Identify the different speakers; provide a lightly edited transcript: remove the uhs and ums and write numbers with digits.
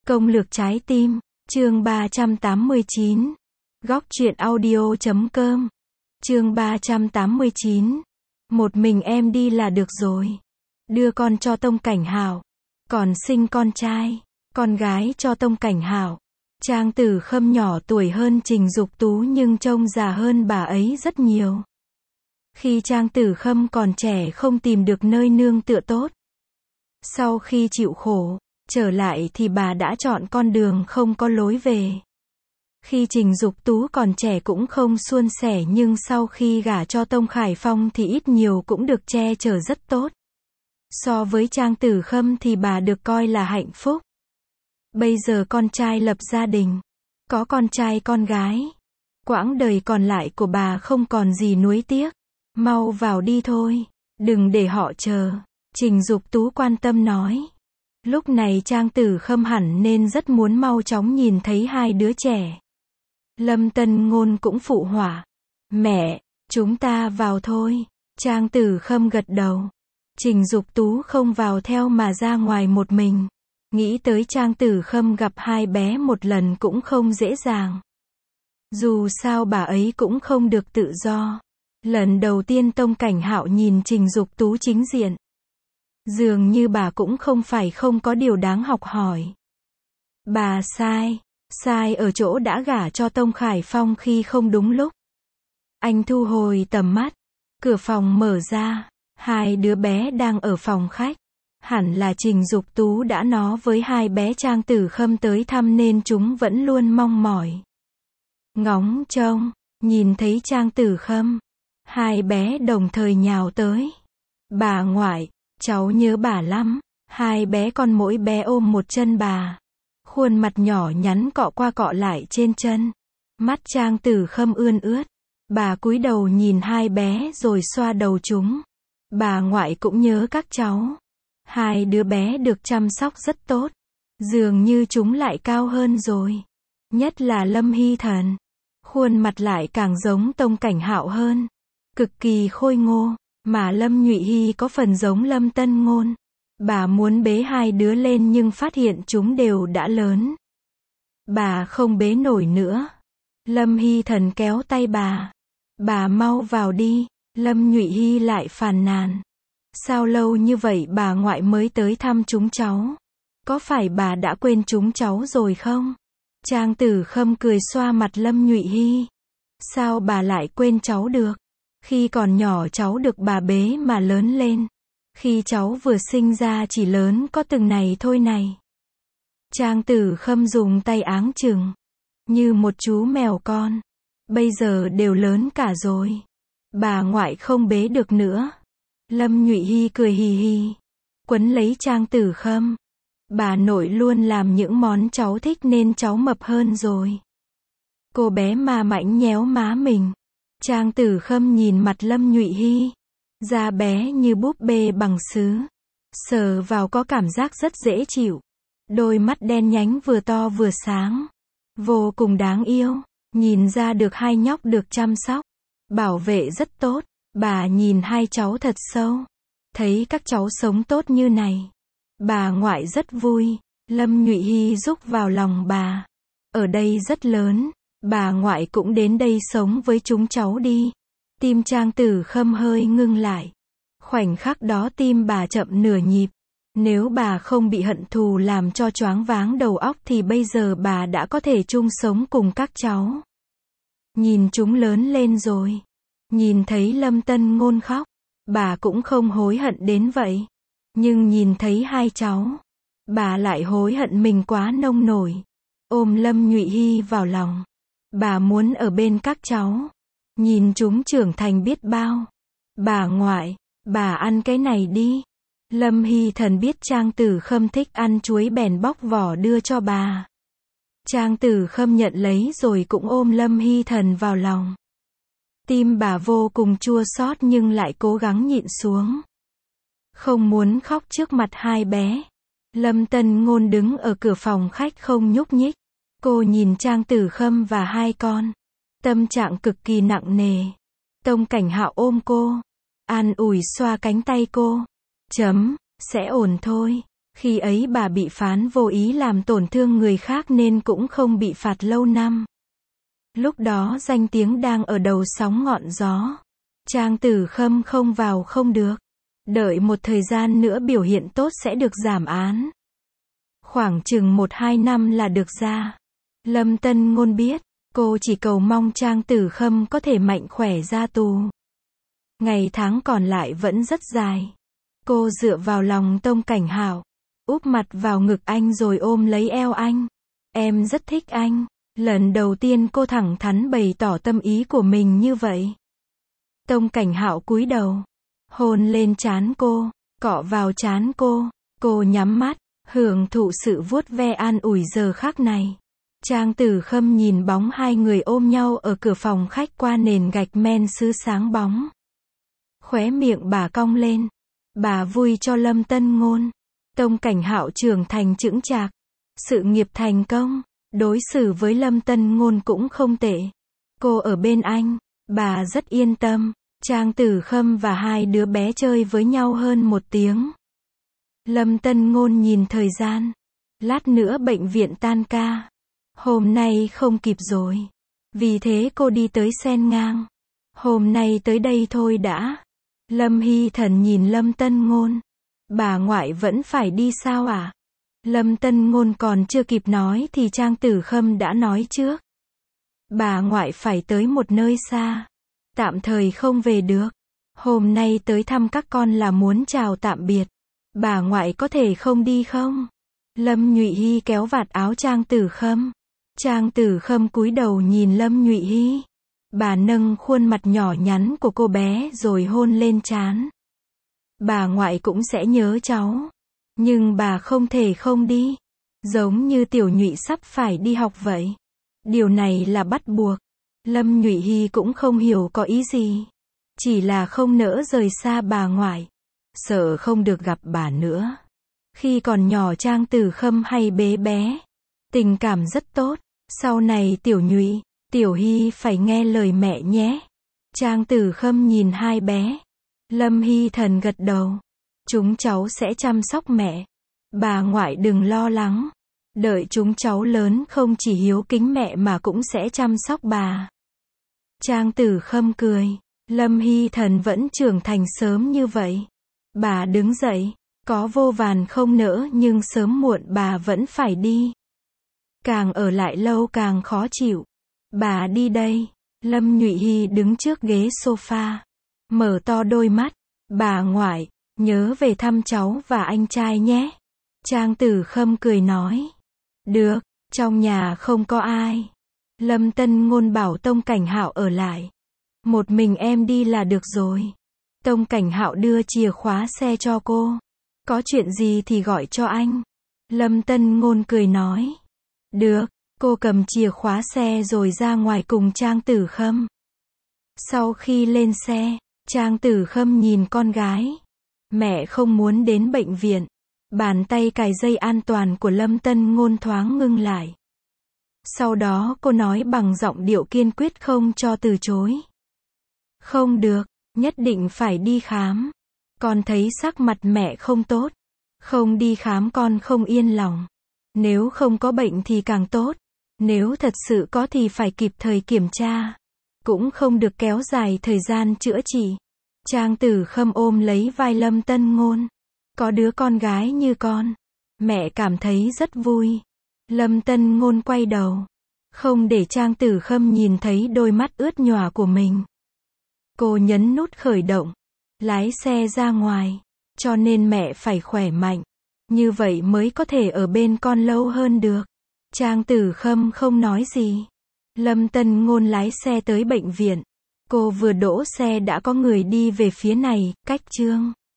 Speaker 1: Công lược trái tim, chương 389. Góc truyện audio.com. Chương 389. Một mình em đi là được rồi. Đưa con cho Tông Cảnh Hạo. Còn sinh con trai, con gái cho Tông Cảnh Hạo. Trang Tử Khâm nhỏ tuổi hơn Trình Dục Tú nhưng trông già hơn bà ấy rất nhiều. Khi Trang Tử Khâm còn trẻ không tìm được nơi nương tựa tốt. Sau khi chịu khổ, trở lại thì bà đã chọn con đường không có lối về. Khi Trình Dục Tú còn trẻ cũng không suôn sẻ nhưng sau khi gả cho Tông Khải Phong thì ít nhiều cũng được che chở rất tốt. So với Trang Tử Khâm thì bà được coi là hạnh phúc. Bây giờ con trai lập gia đình, có con trai con gái. Quãng đời còn lại của bà không còn gì nuối tiếc. Mau vào đi thôi, đừng để họ chờ. Trình Dục Tú quan tâm nói. Lúc này Trang Tử Khâm hẳn nên rất muốn mau chóng nhìn thấy hai đứa trẻ. Lâm Tân Ngôn cũng phụ họa. Mẹ, chúng ta vào thôi. Trang Tử Khâm gật đầu. Trình Dục Tú không vào theo mà ra ngoài một mình. Nghĩ tới Trang Tử Khâm gặp hai bé một lần cũng không dễ dàng. Dù sao bà ấy cũng không được tự do. Lần đầu tiên Tông Cảnh Hạo nhìn Trình Dục Tú chính diện. Dường như bà cũng không phải không có điều đáng học hỏi. Bà sai ở chỗ đã gả cho Tông Khải Phong khi không đúng lúc. Anh thu hồi tầm mắt. Cửa phòng mở ra. Hai đứa bé đang ở phòng khách. Hẳn là Trình Dục Tú đã nói với hai bé Trang Tử Khâm tới thăm nên chúng vẫn luôn mong mỏi. Ngóng trông, nhìn thấy Trang Tử Khâm. Hai bé đồng thời nhào tới. Bà ngoại, cháu nhớ bà lắm. Hai bé con mỗi bé ôm một chân bà. Khuôn mặt nhỏ nhắn cọ qua cọ lại trên chân. Mắt Trang Tử Khâm ươn ướt. Bà cúi đầu nhìn hai bé rồi xoa đầu chúng. Bà ngoại cũng nhớ các cháu. Hai đứa bé được chăm sóc rất tốt. Dường như chúng lại cao hơn rồi. Nhất là Lâm Hy Thần. Khuôn mặt lại càng giống Tông Cảnh Hạo hơn. Cực kỳ khôi ngô. Mà Lâm Nhụy Hy có phần giống Lâm Tân Ngôn. Bà muốn bế hai đứa lên nhưng phát hiện chúng đều đã lớn. Bà không bế nổi nữa. Lâm Hy Thần kéo tay bà. Bà mau vào đi. Lâm Nhụy Hy lại phàn nàn. Sao lâu như vậy bà ngoại mới tới thăm chúng cháu? Có phải bà đã quên chúng cháu rồi không? Trang Tử Khâm cười xoa mặt Lâm Nhụy Hy. Sao bà lại quên cháu được? Khi còn nhỏ cháu được bà bế mà lớn lên. Khi cháu vừa sinh ra chỉ lớn có từng này thôi này. Trang Tử Khâm dùng tay áng chừng. Như một chú mèo con. Bây giờ đều lớn cả rồi. Bà ngoại không bế được nữa. Lâm Nhụy Hy cười hì hì. Quấn lấy Trang Tử Khâm. Bà nội luôn làm những món cháu thích nên cháu mập hơn rồi. Cô bé ma mãnh nhéo má mình. Trang Tử Khâm nhìn mặt Lâm Nhụy Hy. Da bé như búp bê bằng sứ. Sờ vào có cảm giác rất dễ chịu. Đôi mắt đen nhánh vừa to vừa sáng. Vô cùng đáng yêu. Nhìn ra được hai nhóc được chăm sóc. Bảo vệ rất tốt. Bà nhìn hai cháu thật sâu. Thấy các cháu sống tốt như này. Bà ngoại rất vui. Lâm Nhụy Hy rúc vào lòng bà. Ở đây rất lớn. Bà ngoại cũng đến đây sống với chúng cháu đi. Tim Trang Tử Khâm hơi ngưng lại. Khoảnh khắc đó tim bà chậm nửa nhịp. Nếu bà không bị hận thù làm cho choáng váng đầu óc thì bây giờ bà đã có thể chung sống cùng các cháu. Nhìn chúng lớn lên rồi. Nhìn thấy Lâm Tân Ngôn khóc. Bà cũng không hối hận đến vậy. Nhưng nhìn thấy hai cháu. Bà lại hối hận mình quá nông nổi. Ôm Lâm Nhụy Hy vào lòng. Bà muốn ở bên các cháu. Nhìn chúng trưởng thành biết bao. Bà ngoại, bà ăn cái này đi. Lâm Hy Thần biết Trang Tử Khâm thích ăn chuối bèn bóc vỏ đưa cho bà. Trang Tử Khâm nhận lấy rồi cũng ôm Lâm Hy Thần vào lòng. Tim bà vô cùng chua xót nhưng lại cố gắng nhịn xuống. Không muốn khóc trước mặt hai bé. Lâm Tân Ngôn đứng ở cửa phòng khách không nhúc nhích. Cô nhìn Trang Tử Khâm và hai con. Tâm trạng cực kỳ nặng nề. Tông Cảnh Hạo ôm cô. An ủi xoa cánh tay cô. Sẽ ổn thôi. Khi ấy bà bị phán vô ý làm tổn thương người khác nên cũng không bị phạt lâu năm. Lúc đó danh tiếng đang ở đầu sóng ngọn gió. Trang Tử Khâm không vào không được. Đợi một thời gian nữa biểu hiện tốt sẽ được giảm án. Khoảng chừng 1-2 năm là được ra. Lâm Tân Ngôn biết, cô chỉ cầu mong Trang Tử Khâm có thể mạnh khỏe ra tù. Ngày tháng còn lại vẫn rất dài. Cô dựa vào lòng Tông Cảnh Hạo, úp mặt vào ngực anh rồi ôm lấy eo anh. Em rất thích anh. Lần đầu tiên cô thẳng thắn bày tỏ tâm ý của mình như vậy. Tông Cảnh Hạo cúi đầu, hôn lên trán cô, cọ vào trán cô nhắm mắt, hưởng thụ sự vuốt ve an ủi giờ khắc này. Trang Tử Khâm nhìn bóng hai người ôm nhau ở cửa phòng khách qua nền gạch men sứ sáng bóng. Khóe miệng bà cong lên. Bà vui cho Lâm Tân Ngôn. Tông Cảnh Hạo trưởng thành chững chạc, sự nghiệp thành công, đối xử với Lâm Tân Ngôn cũng không tệ. Cô ở bên anh, bà rất yên tâm. Trang Tử Khâm và hai đứa bé chơi với nhau hơn 1 tiếng. Lâm Tân Ngôn nhìn thời gian. Lát nữa bệnh viện tan ca. Hôm nay không kịp rồi. Vì thế cô đi tới Sen Ngang. Hôm nay tới đây thôi đã. Lâm Hy Thần nhìn Lâm Tân Ngôn. Bà ngoại vẫn phải đi sao à? Lâm Tân Ngôn còn chưa kịp nói thì Trang Tử Khâm đã nói trước. Bà ngoại phải tới một nơi xa. Tạm thời không về được. Hôm nay tới thăm các con là muốn chào tạm biệt. Bà ngoại có thể không đi không? Lâm Nhụy Hy kéo vạt áo Trang Tử Khâm. Trang Tử Khâm cúi đầu nhìn Lâm Nhụy Hy. Bà nâng khuôn mặt nhỏ nhắn của cô bé rồi hôn lên trán. Bà ngoại cũng sẽ nhớ cháu. Nhưng bà không thể không đi. Giống như Tiểu Nhụy sắp phải đi học vậy. Điều này là bắt buộc. Lâm Nhụy Hy cũng không hiểu có ý gì. Chỉ là không nỡ rời xa bà ngoại. Sợ không được gặp bà nữa. Khi còn nhỏ Trang Tử Khâm hay bế bé. Tình cảm rất tốt. Sau này Tiểu Nhụy, Tiểu Hy phải nghe lời mẹ nhé. Trang Tử Khâm nhìn hai bé. Lâm Hy Thần gật đầu. Chúng cháu sẽ chăm sóc mẹ. Bà ngoại đừng lo lắng. Đợi chúng cháu lớn không chỉ hiếu kính mẹ mà cũng sẽ chăm sóc bà. Trang Tử Khâm cười. Lâm Hy Thần vẫn trưởng thành sớm như vậy. Bà đứng dậy. Có vô vàn không nỡ nhưng sớm muộn bà vẫn phải đi. Càng ở lại lâu càng khó chịu. Bà đi đây. Lâm Nhụy Hy đứng trước ghế sofa. Mở to đôi mắt. Bà ngoại, nhớ về thăm cháu và anh trai nhé. Trang Tử Khâm cười nói. Được, trong nhà không có ai. Lâm Tân Ngôn bảo Tông Cảnh Hạo ở lại. Một mình em đi là được rồi. Tông Cảnh Hạo đưa chìa khóa xe cho cô. Có chuyện gì thì gọi cho anh. Lâm Tân Ngôn cười nói. Được, cô cầm chìa khóa xe rồi ra ngoài cùng Trang Tử Khâm. Sau khi lên xe, Trang Tử Khâm nhìn con gái. Mẹ không muốn đến bệnh viện. Bàn tay cài dây an toàn của Lâm Tân Ngôn thoáng ngưng lại. Sau đó cô nói bằng giọng điệu kiên quyết không cho từ chối. Không được, nhất định phải đi khám. Con thấy sắc mặt mẹ không tốt. Không đi khám con không yên lòng. Nếu không có bệnh thì càng tốt. Nếu thật sự có thì phải kịp thời kiểm tra. Cũng không được kéo dài thời gian chữa trị. Trang Tử Khâm ôm lấy vai Lâm Tân Ngôn. Có đứa con gái như con. Mẹ cảm thấy rất vui. Lâm Tân Ngôn quay đầu. Không để Trang Tử Khâm nhìn thấy đôi mắt ướt nhòa của mình. Cô nhấn nút khởi động. Lái xe ra ngoài. Cho nên mẹ phải khỏe mạnh. Như vậy mới có thể ở bên con lâu hơn được. Trang Tử Khâm không nói gì. Lâm Tân Ngôn lái xe tới bệnh viện. Cô vừa đỗ xe đã có người đi về phía này, cách Trương